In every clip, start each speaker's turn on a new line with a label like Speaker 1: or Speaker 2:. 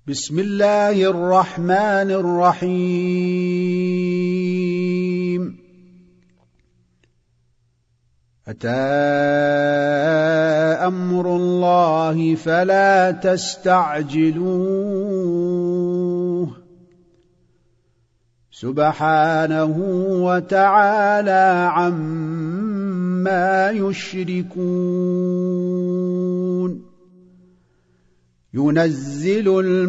Speaker 1: بسم الله الرحمن الرحيم. أتى أمر الله فلا تستعجلوه سبحانه وتعالى عما يشركون. ينزل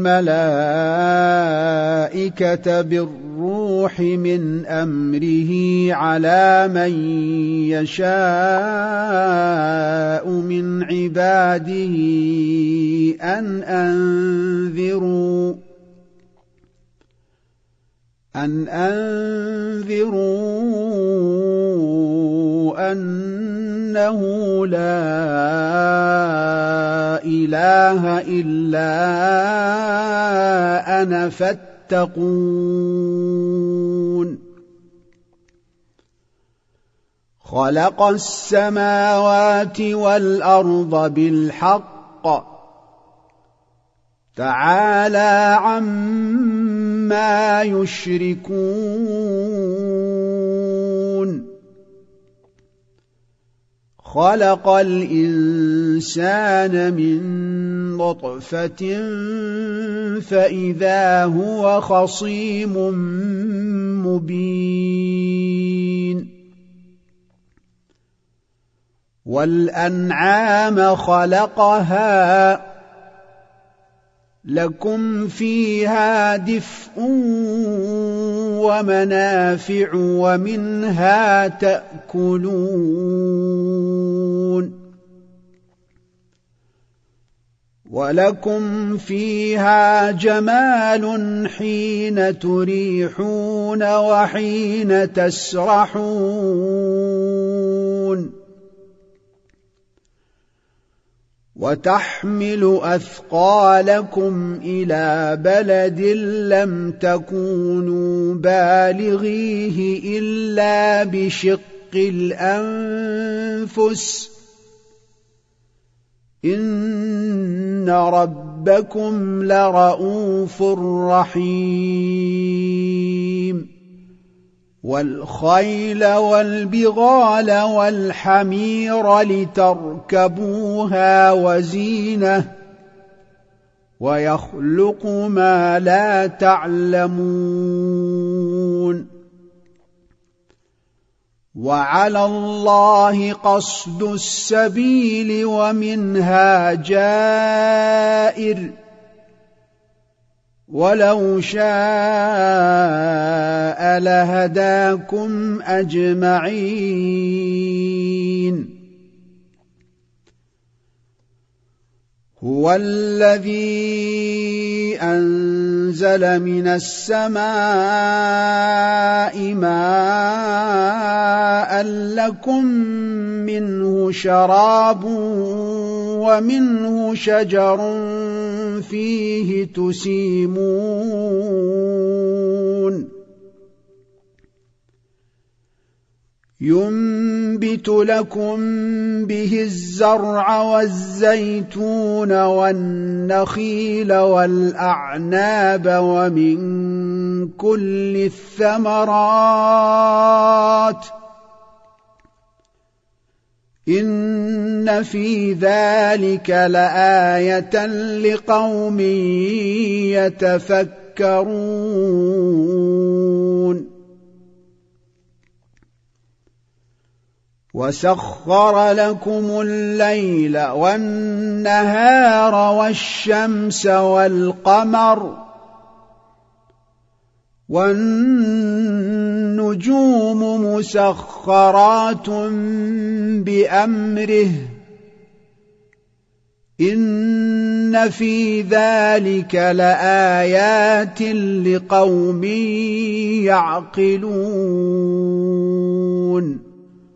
Speaker 1: الملائكة بالروح من أمره على من يشاء من عباده أن أنذروا أنه لا إله إلا أنا فاتقون. خلق السماوات والأرض بالحق تعالى عما يشركون. خلق الإنسان من نطفة فإذا هو خصيم مبين. والأنعام خلقها لكم فيها دفء ومنافع ومنها تأكلون. ولكم فيها جمال حين تريحون وحين تسرحون. وتحمل أثقالكم إلى بلد لم تكونوا بالغيه إلا بشق الأنفس إن ربكم لرؤوف رحيم. والخيل والبغال والحمير لتركبوها وزينة ويخلق ما لا تعلمون. وعلى الله قصد السبيل ومنها جائر ولو شاء لهداكم أجمعين. هو الذي أنزل من السماء ماء لكم منه شراب ومنه شجر فيه تسيمون. ينبت لكم به الزرع والزيتون والنخيل والأعناب ومن كل الثمرات إن في ذلك لآية لقوم يتفكرون. وسخر لكم الليل والنهار والشمس والقمر والنجوم مسخرات بأمره إن في ذلك لآيات لقوم يعقلون.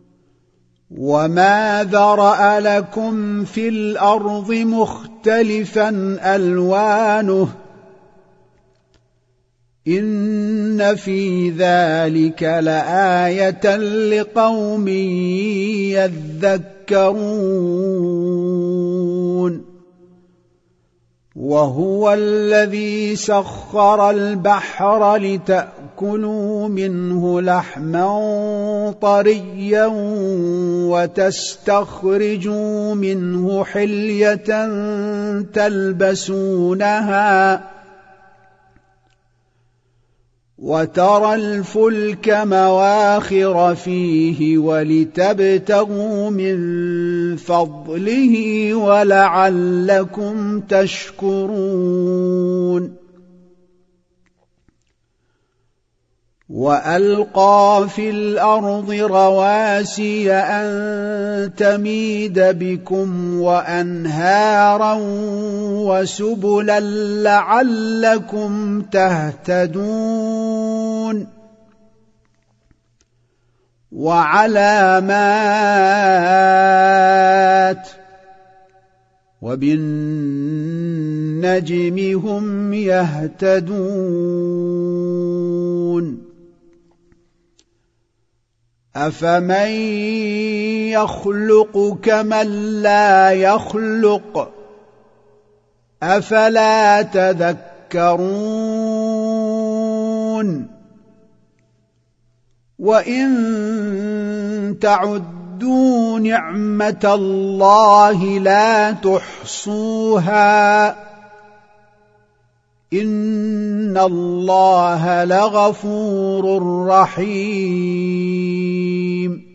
Speaker 1: وما ذرأ لكم في الأرض مختلفا ألوانه إن في ذلك لآية لقوم يذكرون. وهو الذي سخر البحر لتأكلوا منه لحما طريا وتستخرجوا منه حلية تلبسونها وترى الفلك مواخر فيه ولتبتغوا من فضله ولعلكم تشكرون وألقى في الأرض رواسي أن تميد بكم وأنهارا وسبلا لعلكم تهتدون وعلامات وبالنجم هم يهتدون أفمن يخلق كمن لا يخلق أفلا تذكرون وإن تعدوا نعمة الله لا تحصوها إن الله لغفور رحيم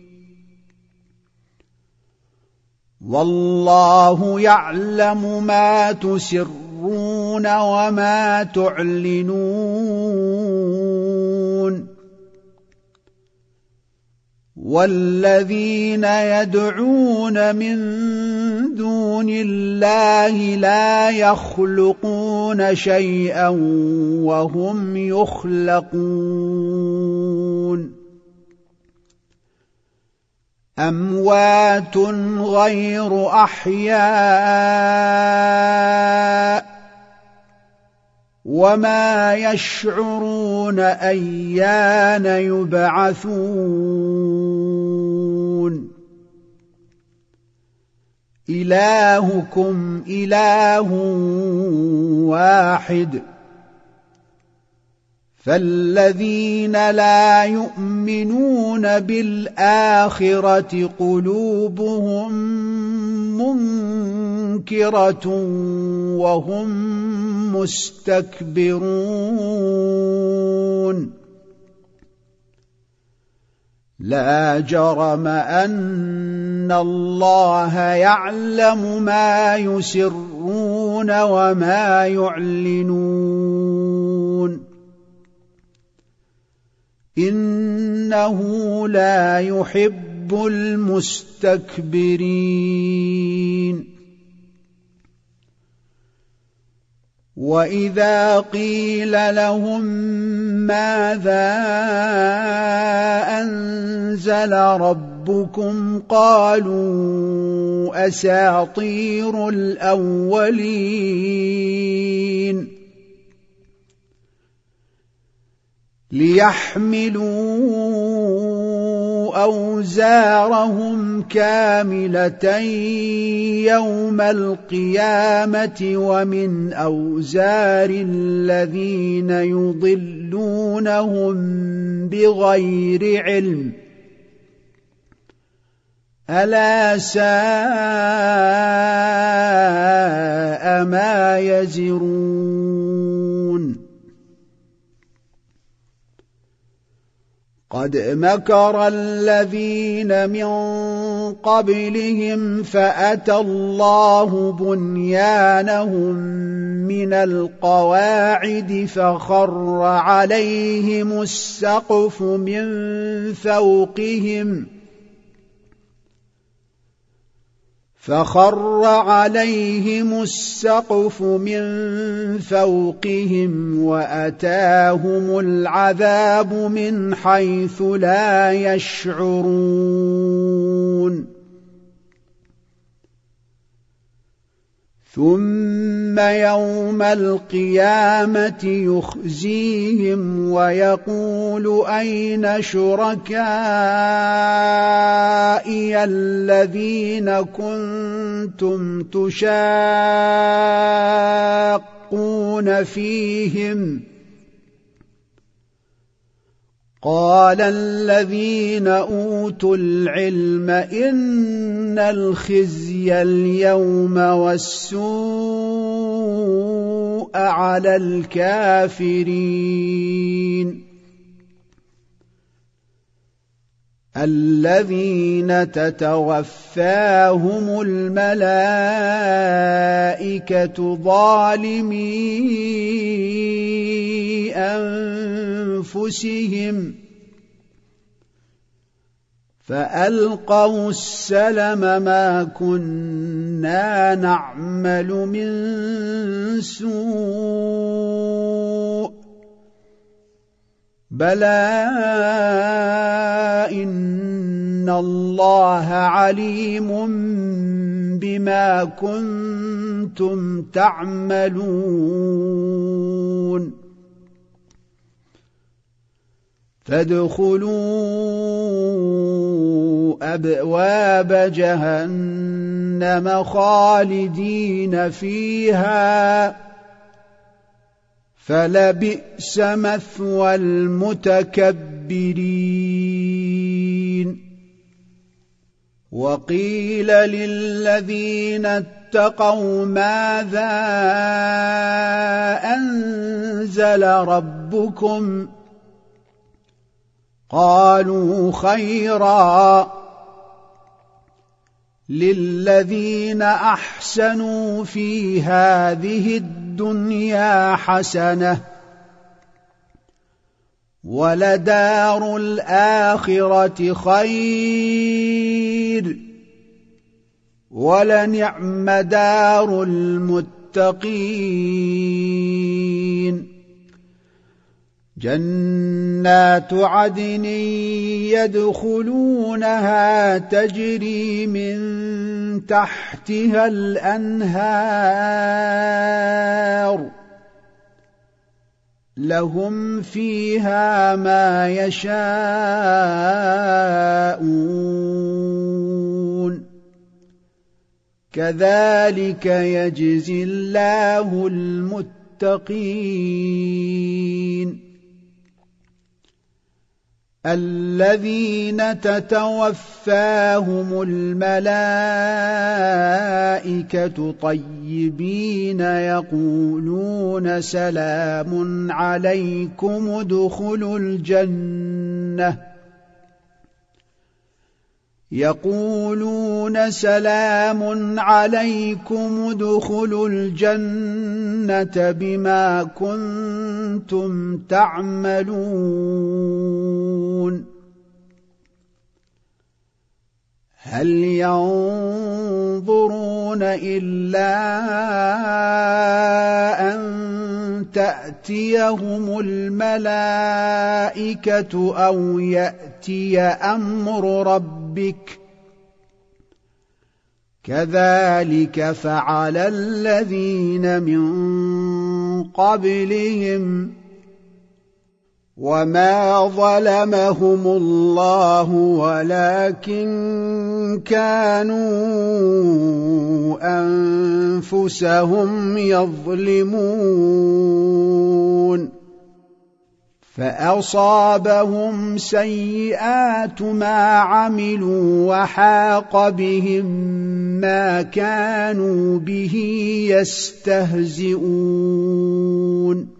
Speaker 1: والله يعلم ما تسرون وما تعلنون والذين يدعون من دون الله لا يخلقون شيئا وهم يخلقون أموات غير أحياء وما يشعرون أيان يبعثون إلهكم إله واحد فالذين لا يؤمنون بالآخرة قلوبهم منكرة وهم مستكبرون لا جرم أن الله يعلم ما يسرون وما يعلنون إنه لا يحب المستكبرين وإذا قيل لهم ماذا أنزل ربكم قالوا أساطير الأولين ليحملوا أوزارهم كاملة يوم القيامة ومن أوزار الذين يضلونهم بغير علم ألا ساء ما يزرون قد مكر الذين من قبلهم فأتى الله بنيانهم من القواعد فخر عليهم السقف من فوقهم وأتاهم العذاب من حيث لا يشعرون ثم يوم القيامة يخزيهم ويقول أين شركائي الذين كنتم تشاقون فيهم قال الذين أوتوا العلم إن الخزي اليوم والسوء على الكافرين الذين تتوفاهم الملائكة ظالمي أنفسهم فألقوا السلم ما كنا نعمل من سوء بلى إن الله عليم بما كنتم تعملون فادخلوا أبواب جهنم خالدين فيها فلبئس مثوى المتكبرين وقيل للذين اتقوا ماذا أنزل ربكم قالوا خيرا للذين أحسنوا في هذه الدنيا حسنة ولدار الآخرة خير ولنعم دار المتقين جنات عدن يدخلونها تجري من تحتها الأنهار لهم فيها ما يشاءون كذلك يجزي الله المتقين الذين تتوفاهم الملائكة طيبين يقولون سلام عليكم ادخلوا الجنة يقولون سلام عليكم ادخلوا الجنة بما كنتم تعملون هل ينظرون إلا أن تأتيهم الملائكة أو يأتي أمر ربك كذلك فعل الذين من قبلهم وما ظلمهم الله ولكن كانوا أنفسهم يظلمون فأصابهم سيئات ما عملوا وحاق بهم ما كانوا به يستهزئون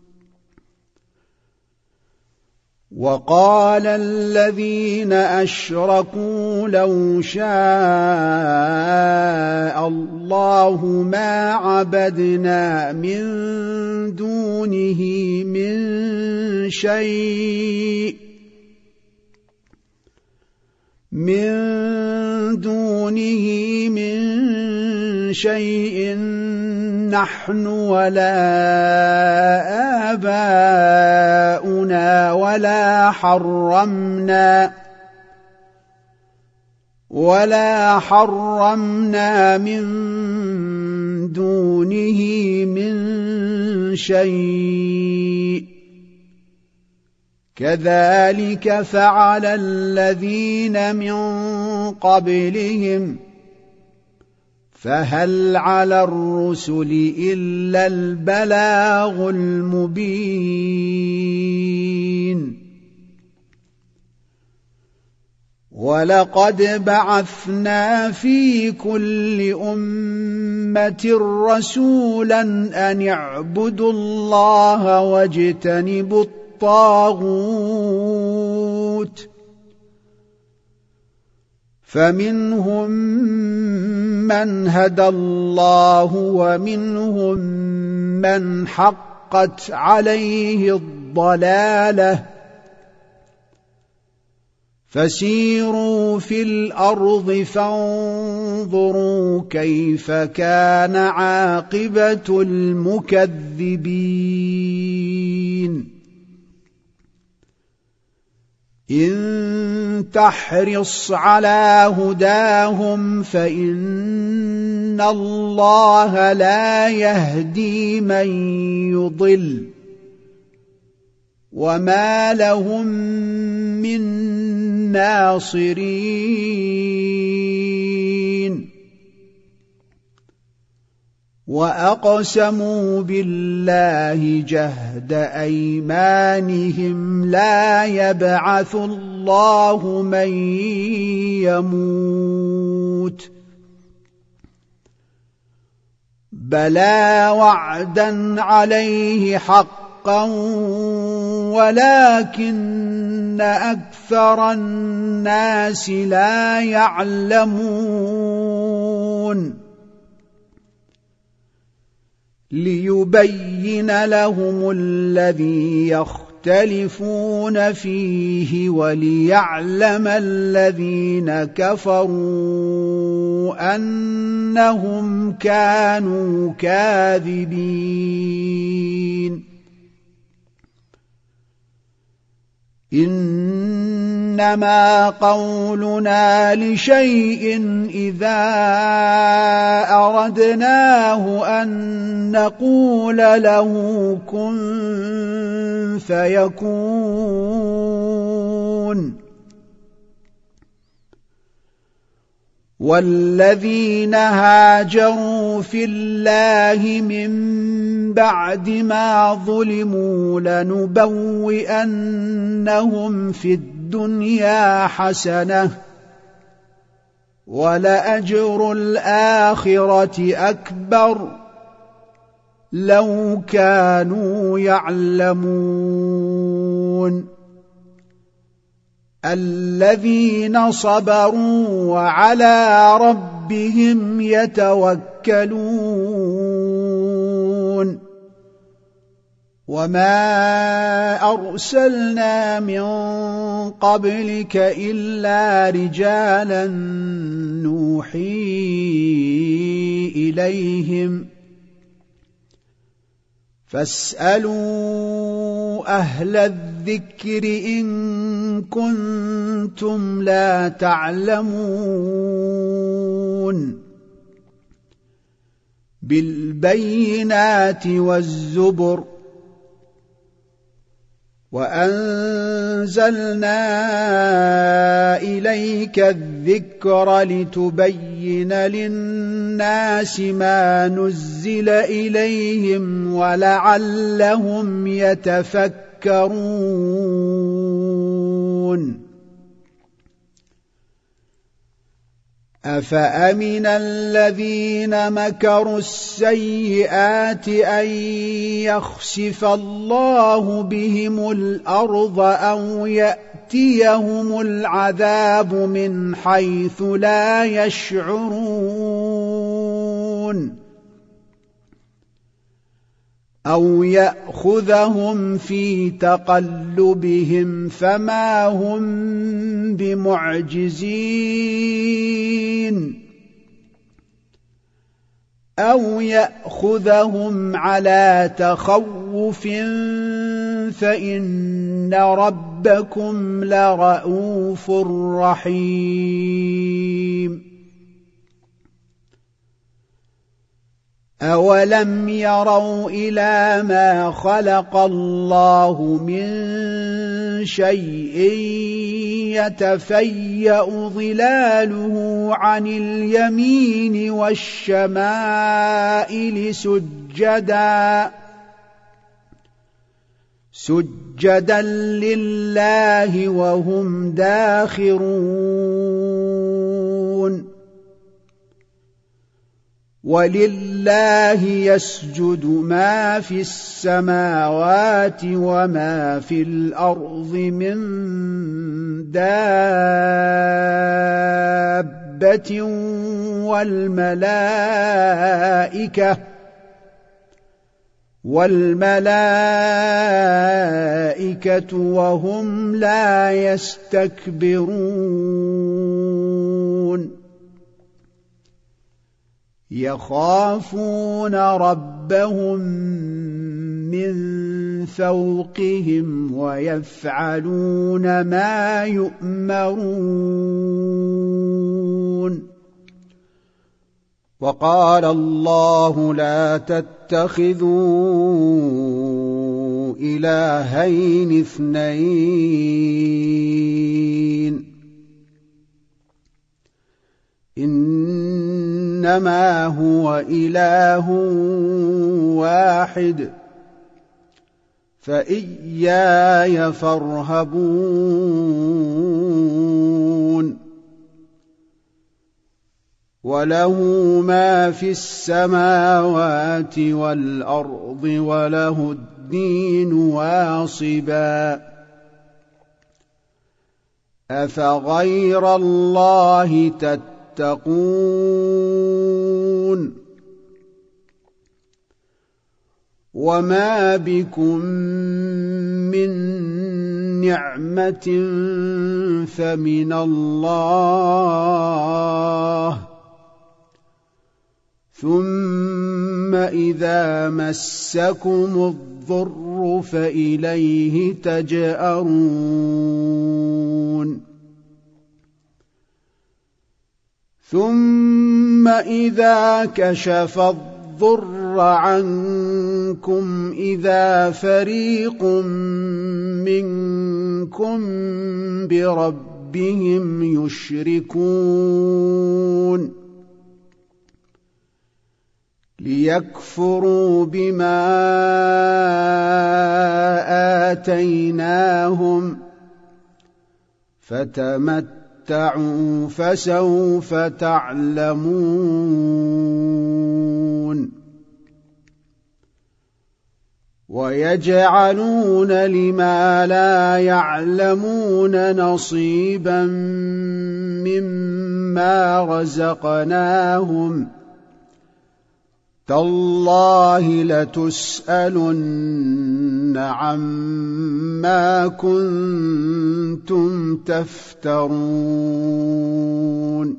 Speaker 1: وقال الذين أشركوا لو شاء الله ما عبدنا من دونه من شيء نحن ولا آباؤنا ولا حرمنا من دونه من شيء كذلك فعل الذين من قبلهم فهل على الرسل إلا البلاغ المبين ولقد بعثنا في كل أمة رسولا أن اعبدوا الله واجتنبوا الطاغوت فمنهم من هدى الله ومنهم من حقت عليه الضلالة فسيروا في الأرض فانظروا كيف كان عاقبة المكذبين إن تحرص على هداهم فإن الله لا يهدي من يضل وما لهم من ناصرين وأقسموا بالله جهد أيمانهم لا يبعث الله من يموت بلى وعدا عليه حقا ولكن أكثر الناس لا يعلمون ليبين لهم الذي يختلفون فيه وليعلم الذين كفروا أنهم كانوا كاذبين إنما قولنا لشيء إذا أردناه أن نقول له كن فيكون والذين هاجروا في الله من بعد ما ظلموا لنبوئنهم في الدنيا حسنة ولأجر الآخرة أكبر لو كانوا يعلمون الذين صبروا وعلى ربهم يتوكلون وما أرسلنا من قبلك إلا رجالا نوحي إليهم فاسألوا أهل الذكر إن كنتم لا تعلمون بالبينات والزبر وأنزلنا إليك الذكر لتبين للناس ما نزل إليهم ولعلهم يتفكرون أفأمن الذين مكروا السيئات أن يخسف الله بهم الأرض أو يأتيهم العذاب من حيث لا يشعرون أو يأخذهم في تقلبهم فما هم بمعجزين أو يأخذهم على تخوف تخوف فإن ربكم لرءوف رحيم أولم يروا إلى ما خلق الله من شيء يتفيأ ظلاله عن اليمين والشمائل سجدا لله وهم داخرون ولله يسجد ما في السماوات وما في الأرض من دابة والملائكة وهم لا يستكبرون يخافون ربهم من فوقهم ويفعلون ما يؤمرون وقال الله لا تتخذوا إلهين اثنين إنما هو إله واحد فإياي فارهبون وله ما في السماوات والأرض وله الدين واصبا أفغير الله تتقون وما بكم من نعمة فمن الله ثم إذا مسكم الضر فإليه تجأرون ثم إذا كشف الضر عنكم إذا فريق منكم بربهم يشركون ليكفروا بما آتيناهم فتمتعوا فسوف تعلمون ويجعلون لما لا يعلمون نصيبا مما رزقناهم تالله لتسألن عما كنتم تفترون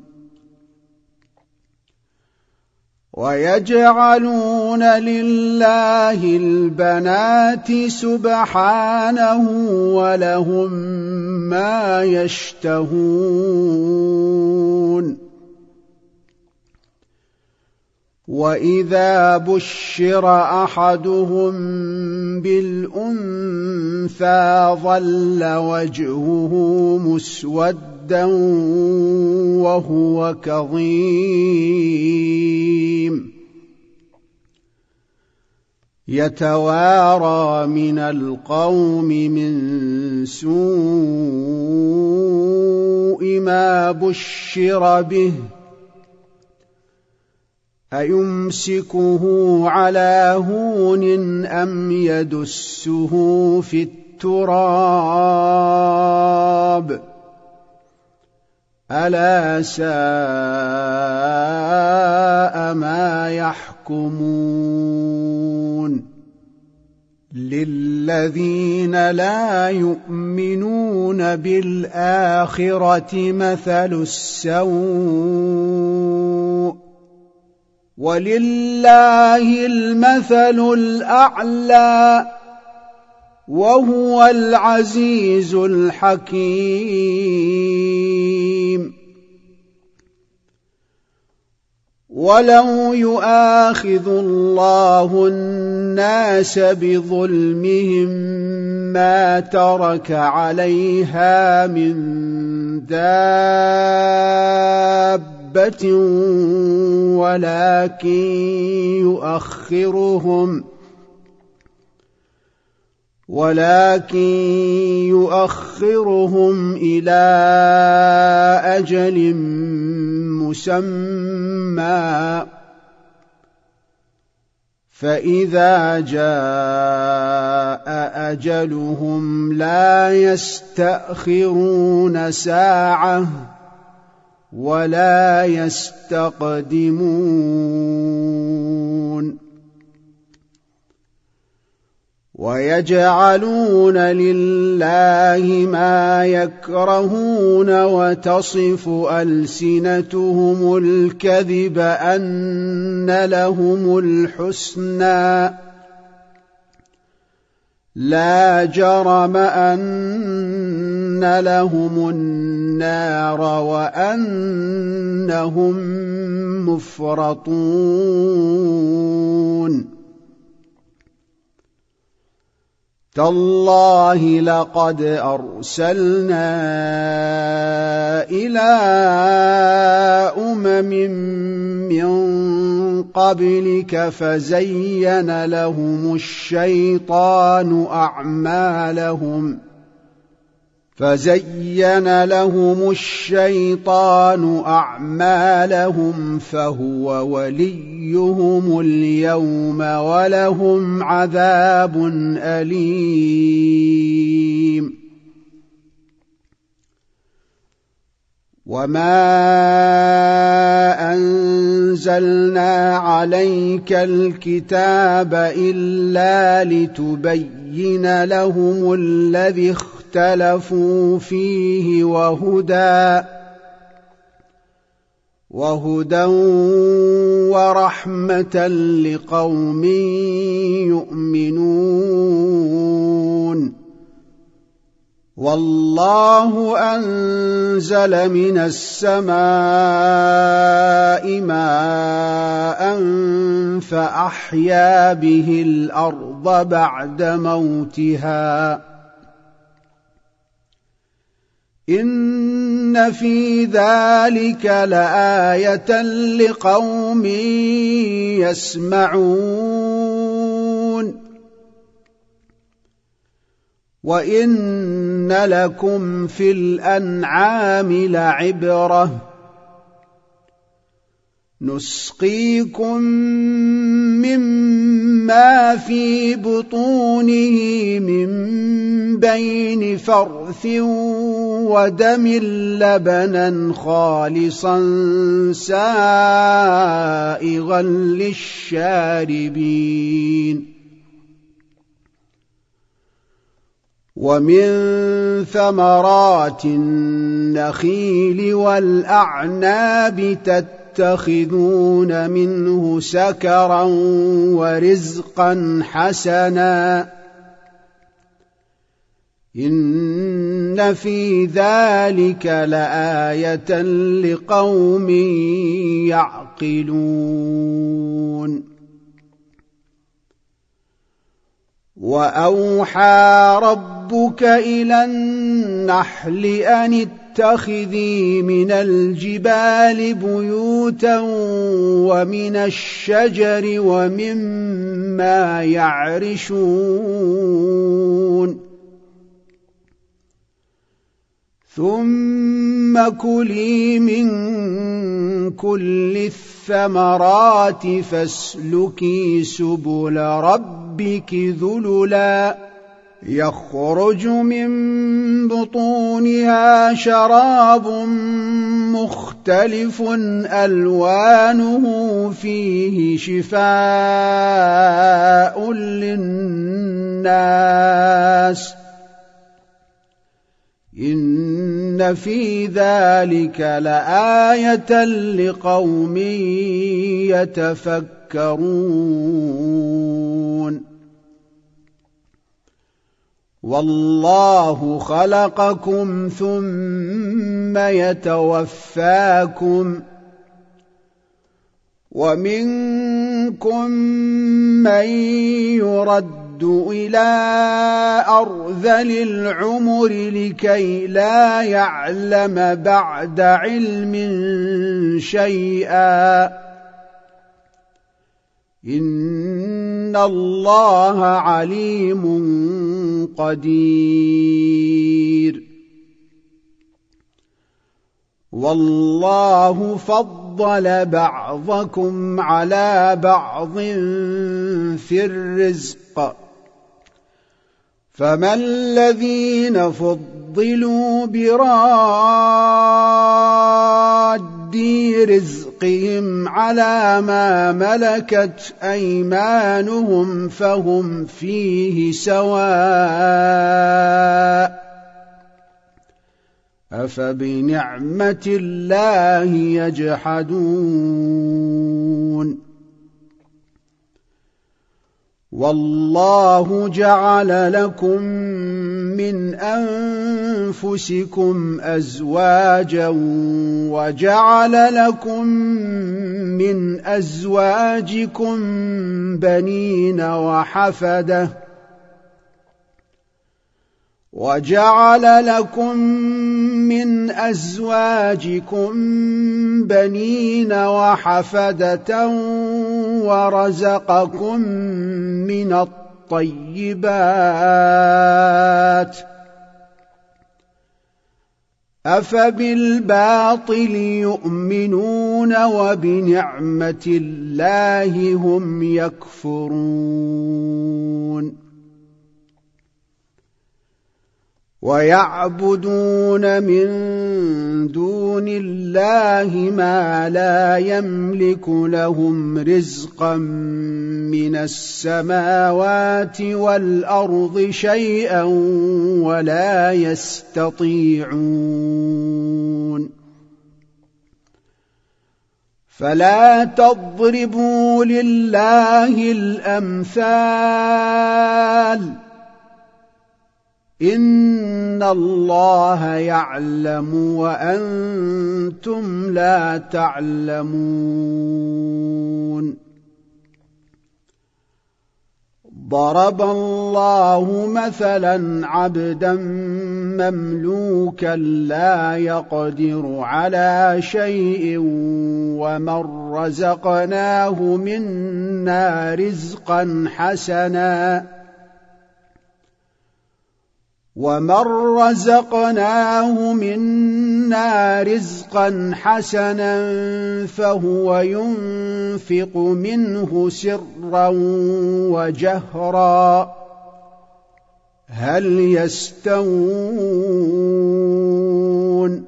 Speaker 1: ويجعلون لله البنات سبحانه ولهم ما يشتهون وإذا بشر أحدهم بالأنثى ظل وجهه مسودا وهو كظيم يتوارى من القوم من سوء ما بشر به أيمسكه على هون أم يدسه في التراب ألا ساء ما يحكمون للذين لا يؤمنون بالآخرة مثل السوء ولله المثل الأعلى وهو العزيز الحكيم. ولو يؤاخذ الله الناس بظلمهم ما ترك عليها من دابة ولكن يؤخرهم إلى أجل مسمى، فإذا جاء أجلهم لا يستأخرون ساعة ولا يستقدمون. ويجعلون لله ما يكرهون وتصف ألسنتهم الكذب أن لهم الحسنى لا جرم أن لهم النار وأنهم مفرطون. تالله لقد أرسلنا إلى أمم من قبلك فزين لهم الشيطان أعمالهم فهو وليهم اليوم ولهم عذاب أليم. وما أنزلنا عليك الكتاب إلا لتبين لهم الذي اختلفوا فيه وهدى ورحمة لقوم يؤمنون. والله أنزل من السماء ماء فأحيا به الأرض بعد موتها إن في ذلك لآية لقوم يسمعون. وإن لكم في الأنعام لعبرة نسقيكم مما في بطونه من بين فرث ودم لبنا خالصا سائغا للشاربين. ومن ثمرات النخيل والأعناب تتخذون منه سكرا ورزقا حسنا إن في ذلك لآية لقوم يعقلون. وأوحى ربك إلى النحل أن اتخذي من الجبال بيوتا ومن الشجر ومما يعرشون ثم كلي من كل الثمرات فاسلكي سبل ربك ذللا يخرج من بطونها شراب مختلف ألوانه فيه شفاء للناس إن إن في ذلك لآية لقوم يتفكرون والله خلقكم ثم يتوفاكم ومنكم من يرد إلى أرذل العمر لكي لا يعلم بعد علم شيئا إن الله عليم قدير والله فضل بعضكم على بعض في الرزق فما الذين فضلوا براد رزقهم على ما ملكت أيمانهم فهم فيه سواء أفبنعمة الله يجحدون والله جعل لكم من أنفسكم أزواجا وجعل لكم من أزواجكم بنين وجعل لكم من أزواجكم بنين وحفدة ورزقكم من الطيبات أفبالباطل يؤمنون وبنعمة الله هم يكفرون ويعبدون من دون الله ما لا يملك لهم رزقا من السماوات والأرض شيئا ولا يستطيعون فلا تضربوا لله الأمثال إن الله يعلم وأنتم لا تعلمون ضرب الله مثلا عبدا مملوكا لا يقدر على شيء ومن رزقناه منا رزقا حسنا فهو ينفق منه سرا وجهرا هل يستوون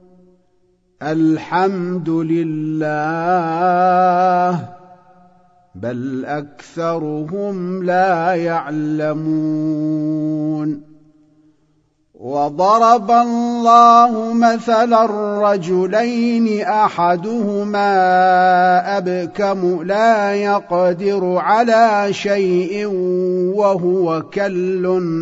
Speaker 1: الحمد لله بل أكثرهم لا يعلمون وضرب الله مثلا رجلين أحدهما أبكم لا يقدر على شيء وهو كل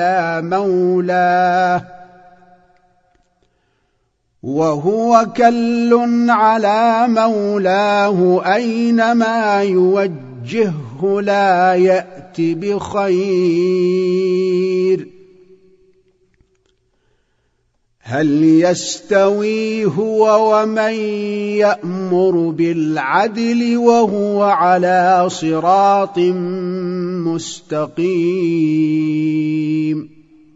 Speaker 1: على مولاه أينما يوجهه لا يأت بخير هل يستوي هو ومن يأمر بالعدل وهو على صراط مستقيم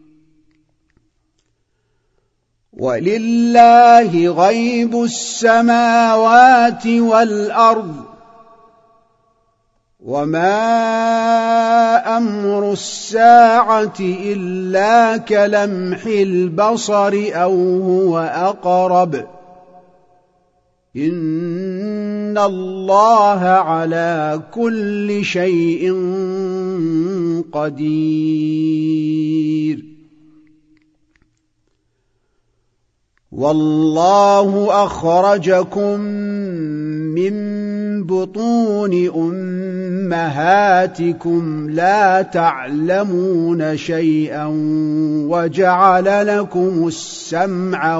Speaker 1: ولله غيب السماوات والأرض وما أمر الساعة إلا كلمح البصر أو هو أقرب إن الله على كل شيء قدير والله أخرجكم من بطون أمهاتكم لا تعلمون شيئا وجعل لكم السمع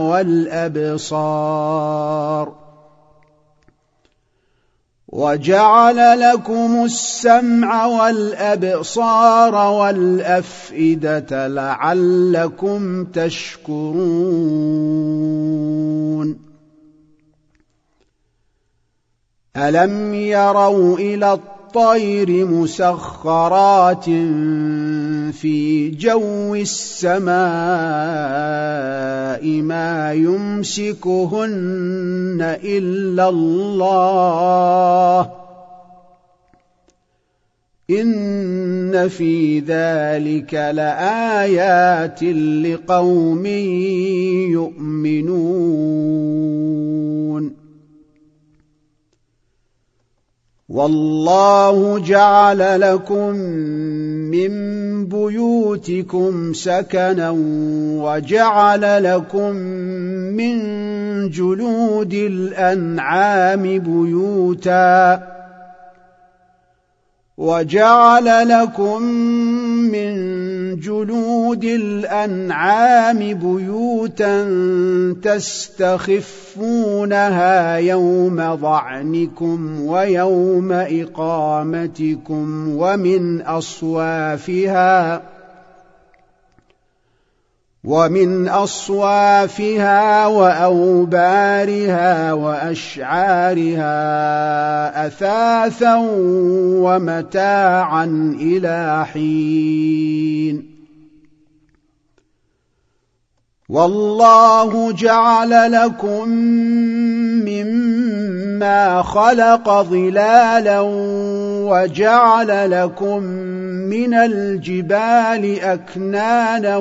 Speaker 1: والأبصار والأفئدة لعلكم تشكرون ألم يروا إلى الطير مسخرات في جو السماء ما يمسكهن إلا الله إن في ذلك لآيات لقوم يؤمنون والله جعل لكم من بيوتكم سكنا وجعل لكم من جلود الأنعام بيوتا تستخفونها يوم ضعنكم ويوم إقامتكم ومن أصوافها وأوبارها وأشعارها أثاثا ومتاعا إلى حين والله جعل لكم مما خلق ظلالا وجعل لكم من الجبال أكنانا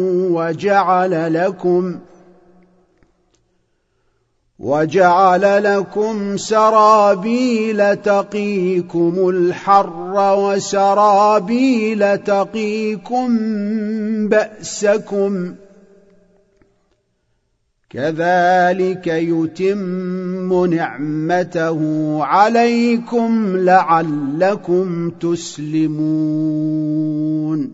Speaker 1: وجعل لكم سرابيل تقيكم الحر وسرابيل تقيكم بأسكم كذلك يتم نعمته عليكم لعلكم تسلمون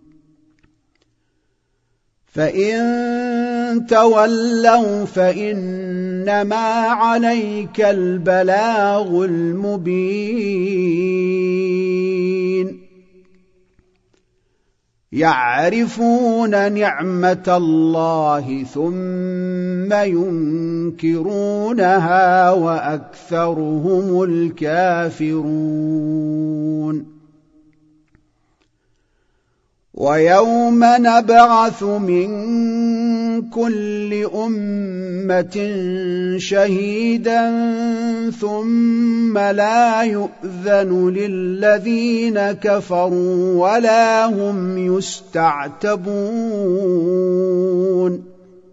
Speaker 1: فإن تولوا فإنما عليك البلاغ المبين يعرفون نعمة الله ثم ينكرونها وأكثرهم الكافرون ويوم نبعث من كل أمة شهيدا ثم لا يؤذن للذين كفروا ولا هم يستعتبون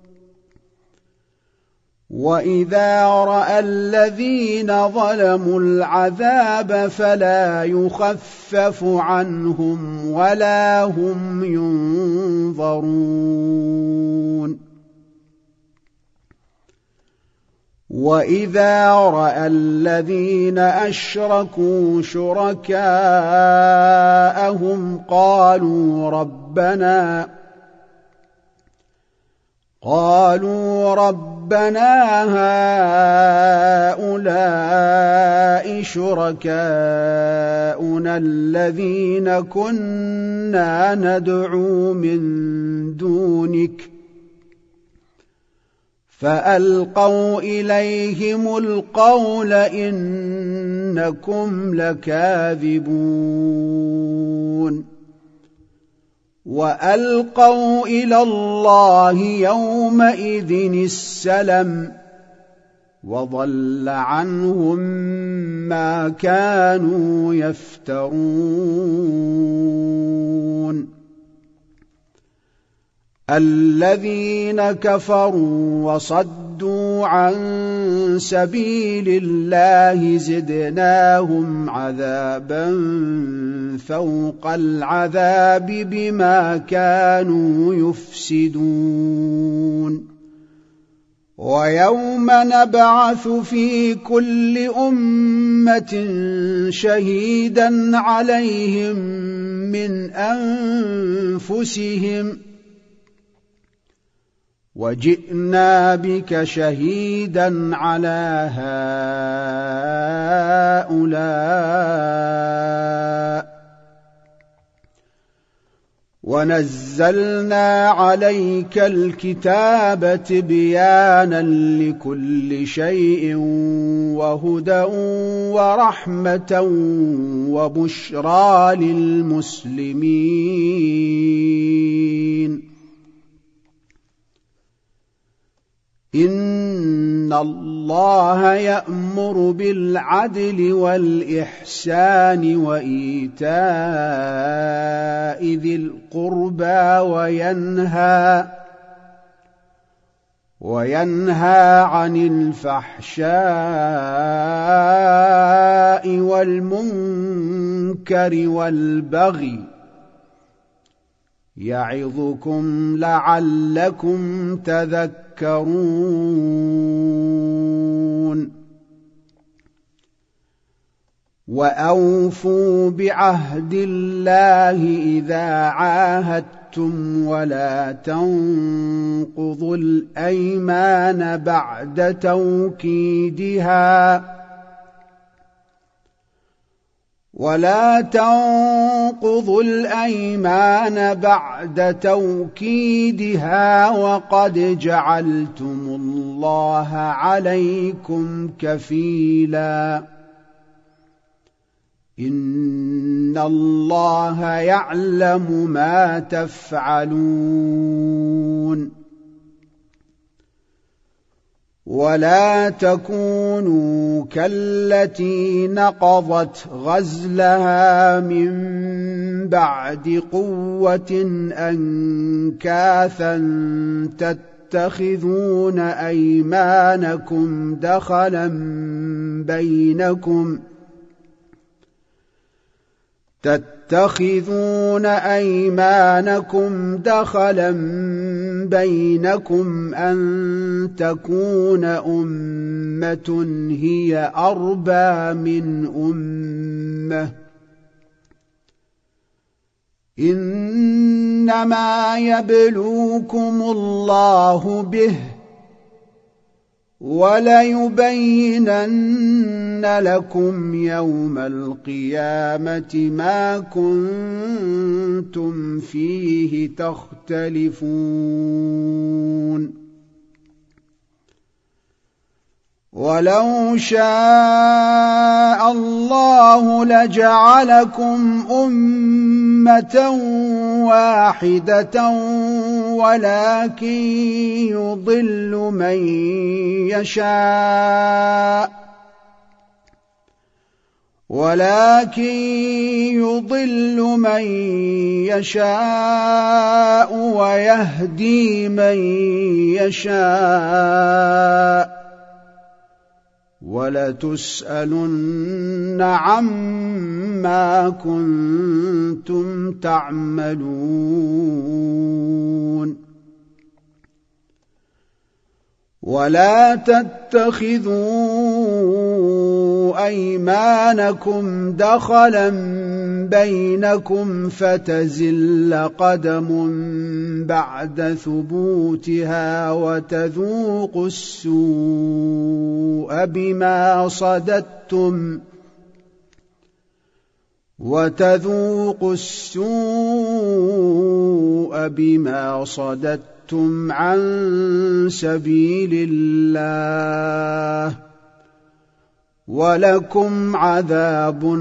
Speaker 1: وإذا رأى الذين ظلموا العذاب فلا يخفف عنهم ولا هم ينظرون وإذا رأى الذين أشركوا شركاءهم قالوا ربنا هؤلاء شركاؤنا الذين كنا ندعو من دونك فألقوا إليهم القول إنكم لكاذبون وألقوا إلى الله يومئذ السلم وضل عنهم ما كانوا يفترون الذين كفروا وصدوا عن سبيل الله زدناهم عذابا فوق العذاب بما كانوا يفسدون ويوم نبعث في كل أمة شهيدا عليهم من أنفسهم وجئنا بك شهيدا على هؤلاء ونزلنا عليك الكتاب تبيانا لكل شيء وهدى ورحمة وبشرى للمسلمين إن الله يأمر بالعدل والإحسان وإيتاء ذي القربى وينهى عن الفحشاء والمنكر والبغي يعظكم لعلكم تذكرون وأوفوا بعهد الله إذا عاهدتم ولا تنقضوا الأيمان بعد توكيدها وقد جعلتم الله عليكم كفيلا إن الله يعلم ما تفعلون ولا تكونوا كالتي نقضت غزلها من بعد قوة أنكاثا تتخذون أيمانكم دخلا بينكم أن تكون أمة هي أربى من أمة إنما يبلوكم الله به وليبينن لكم يوم القيامة ما كنتم فيه تختلفون ولو شاء الله لجعلكم أمة واحدة ولكن يضل من يشاء ويهدي من يشاء ولتسألن عما كنتم تعملون ولا تتخذوا أيمانكم دخلا بينكم فتزل قدم بعد ثبوتها وتذوقوا السوء بما صددتم عن سبيل الله ولكم عذاب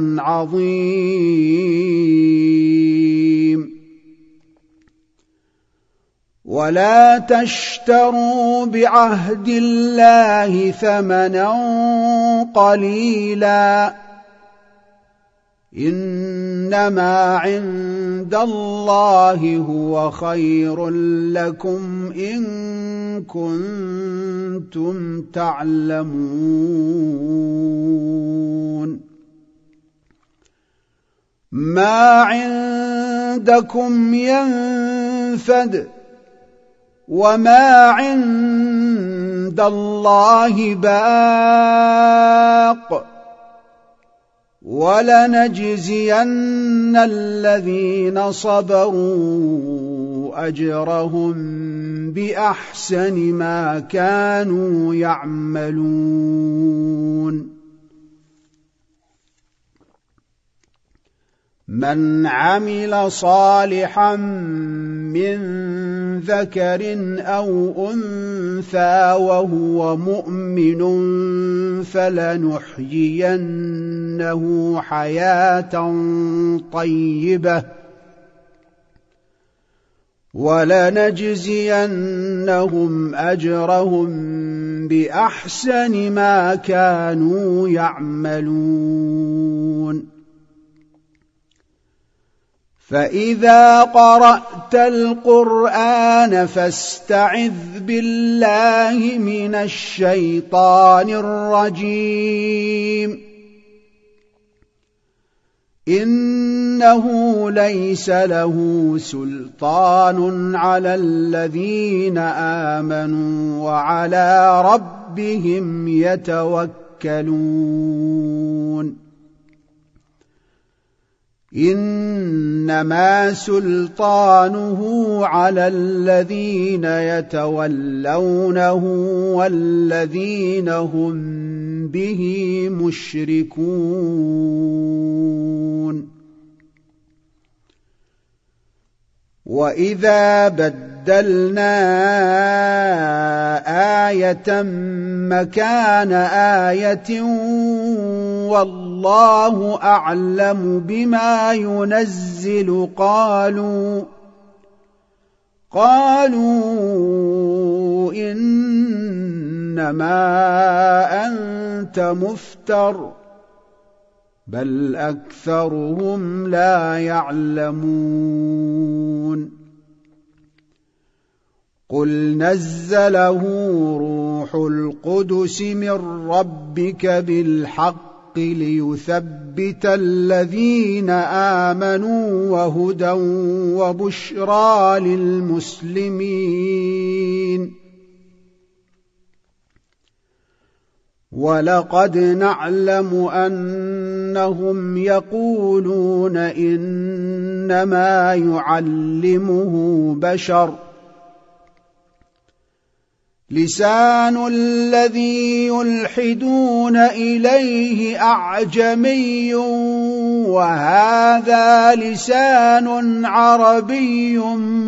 Speaker 1: عظيم ولا تشتروا بعهد الله ثمنا قليلا إنما عند الله هو خير لكم إن كنتم تعلمون ما عندكم ينفد وما عند عند الله باق ولنجزين الذين صبروا أجرهم بأحسن ما كانوا يعملون من عمل صالحا من ذكر أو أنثى وهو مؤمن فلنحيينه حياة طيبة ولنجزينهم أجرهم بأحسن ما كانوا يعملون فإذا قرأت القرآن فاستعذ بالله من الشيطان الرجيم إنه ليس له سلطان على الذين آمنوا وعلى ربهم يتوكلون إنما سلطانه على الذين يتولونه والذين هم به مشركون وإذا بدلنا آية مكان آية والله أعلم بما ينزل قالوا إنما أنت مفتر بل أكثرهم لا يعلمون قل نزله روح القدس من ربك بالحق ليثبت الذين آمنوا وهدى وبشرى للمسلمين ولقد نعلم أنهم يقولون إنما يعلمه بشر لسان الذي يلحدون إليه أعجمي وهذا لسان عربي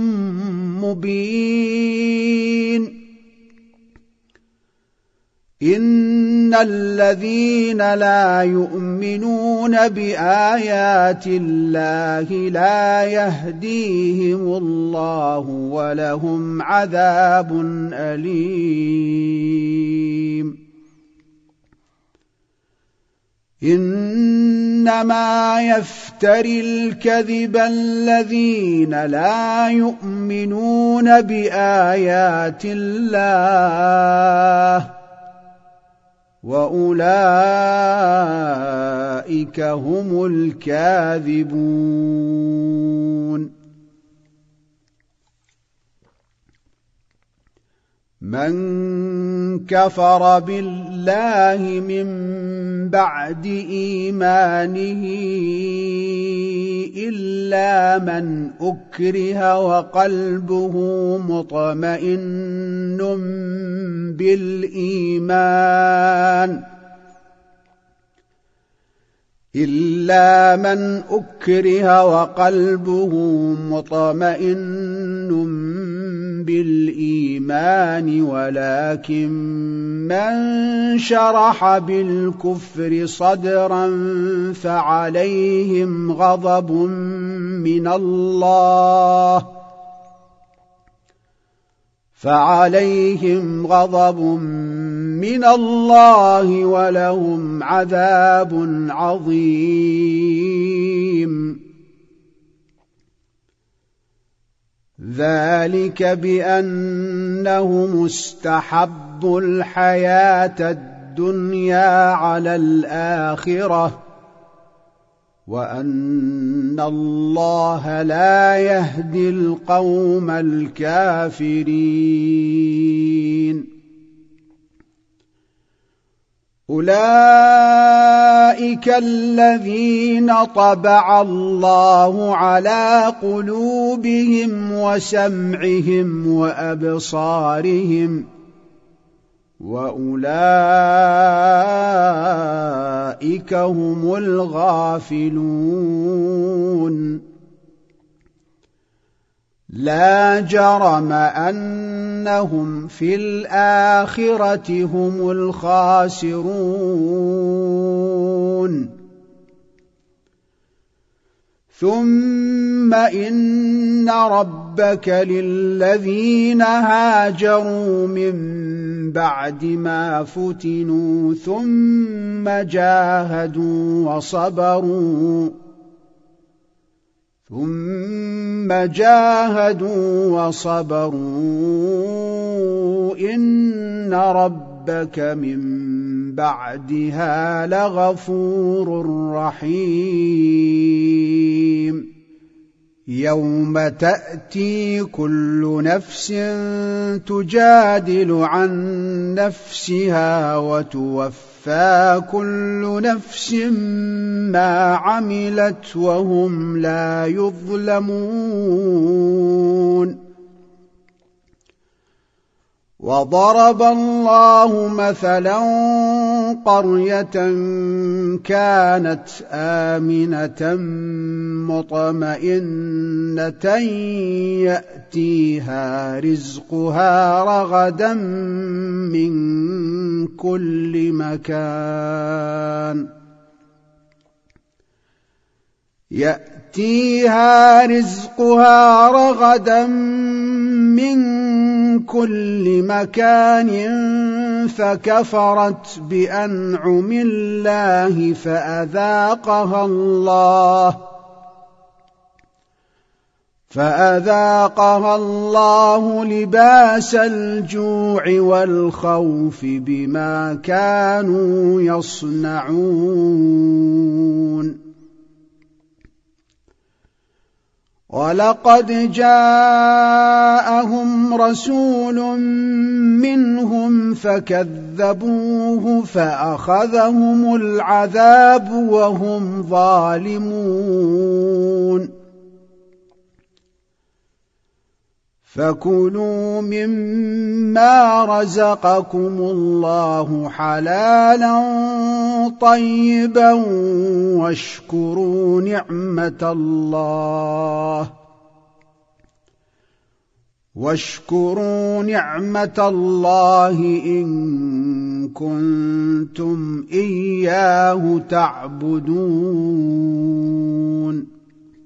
Speaker 1: مبين إن الذين لا يؤمنون بآيات الله لا يهديهم الله ولهم عذاب أليم إنما يفتري الكذب الذين لا يؤمنون بآيات الله وأولئك هم الكاذبون من كفر بالله من بعد إيمانه إلا من أكره وقلبه مطمئن بالإيمان إلا من أكره وقلبه مطمئن بالإيمان ولكن من شرح بالكفر صدرا فعليهم غضب من الله ولهم عذاب عظيم ذلك بأنهم استحبوا الحياة الدنيا على الآخرة وأن الله لا يهدي القوم الكافرين أولئك الذين طبع الله على قلوبهم وسمعهم وأبصارهم وأولئك هم الغافلون لا جرم أنهم في الآخرة هم الخاسرون ثم إن ربك للذين هاجروا من بعد ما فتنوا ثم جاهدوا وصبروا إن ربك من بعدها لغفور رحيم يوم تأتي كل نفس تجادل عن نفسها وتوفى كل نفس ما عملت وهم لا يظلمون وضرب الله مثلا قرية كانت آمنة مطمئنة يأتيها رزقها رغدا من كل مكان فكفرت بأنعم الله فأذاقها الله لباس الجوع والخوف بما كانوا يصنعون ولقد جاءهم رسول منهم فكذبوه فأخذهم العذاب وهم ظالمون فكلوا مما رزقكم الله حلالا طيبا واشكروا نعمة الله إن كنتم إياه تعبدون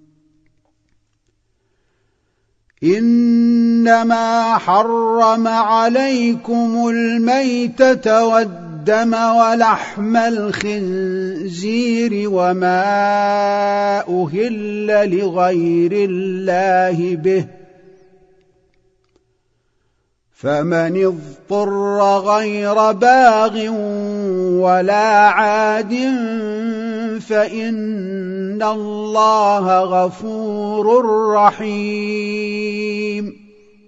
Speaker 1: إنما حرم عليكم الميتة والدم ولحم الخنزير وما أهل لغير الله به فمن اضطر غير باغ ولا عاد فإن الله غفور رحيم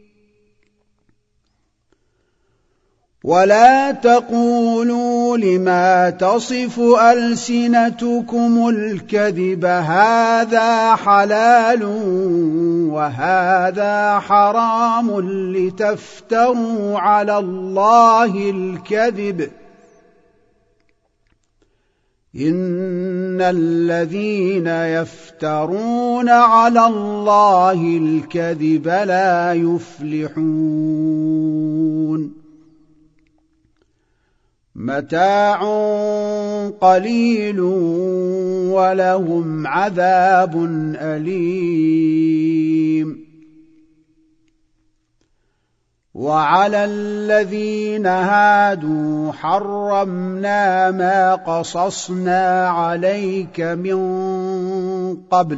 Speaker 1: ولا تقولوا لما تصف ألسنتكم الكذب هذا حلال وهذا حرام لتفتروا على الله الكذب إن الذين يفترون على الله الكذب لا يفلحون متاع قليل ولهم عذاب أليم وعلى الذين هادوا حرمنا ما قصصنا عليك من قبل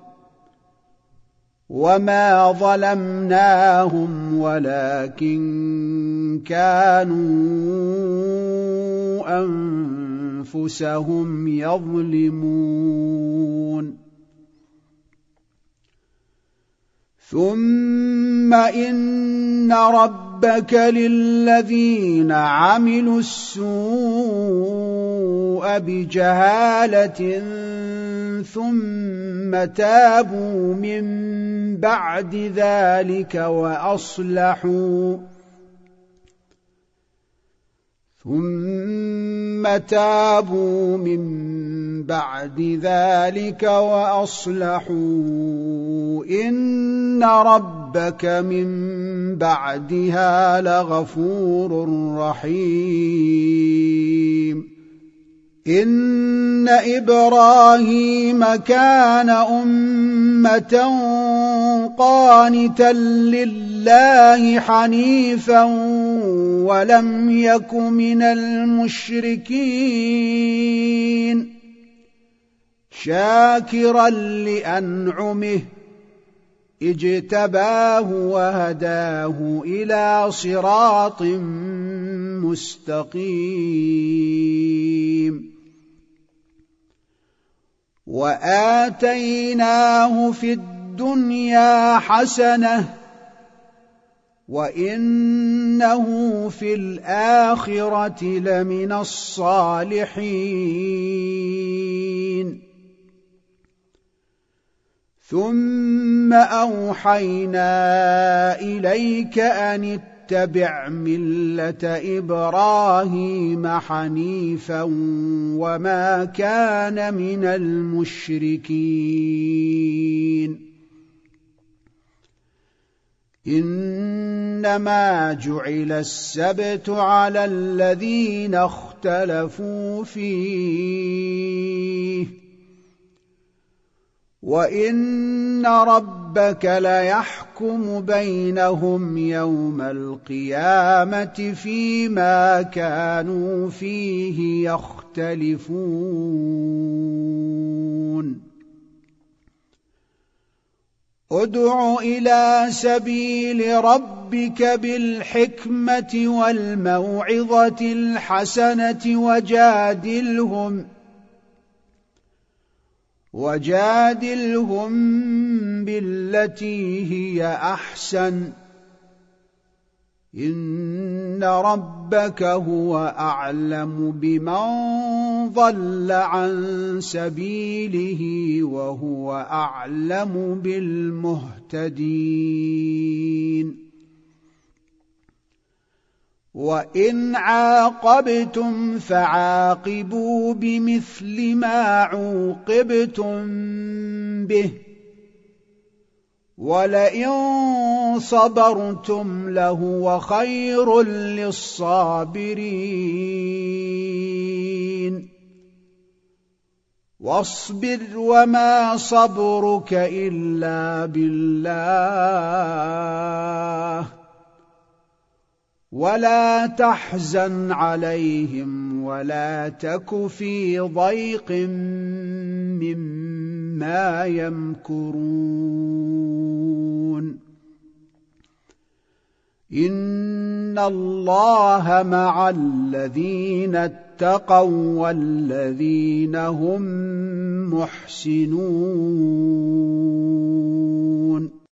Speaker 1: وما ظلمناهم ولكن كانوا أنفسهم يظلمون ثم إن ربك ربك للذين عملوا السوء بجهالة ثم تابوا من بعد ذلك وأصلحوا إن ربك من بعدها لغفور رحيم إن إبراهيم كان أمة قانتا لله حنيفا ولم يك من المشركين شاكرا لأنعمه اجتباه وهداه إلى صراط مستقيم وآتيناه في الدنيا حسنة وإنه في الآخرة لمن الصالحين ثم أوحينا إليك أن اتبع ملة إبراهيم حنيفا وما كان من المشركين إنما جعل السبت على الذين اختلفوا فيه وإن ربك ليحكم بينهم يوم القيامة فيما كانوا فيه يختلفون ادع إلى سبيل ربك بالحكمة والموعظة الحسنة وجادلهم بالتي هي أحسن إن ربك هو أعلم بمن ضل عن سبيله وهو أعلم بالمهتدين وإن عاقبتم فعاقبوا بمثل ما عوقبتم به ولئن صبرتم لهو خير للصابرين واصبر وما صبرك إلا بالله ولا تحزن عليهم ولا تك في ضيق مما يمكرون إن الله مع الذين اتقوا والذين هم محسنون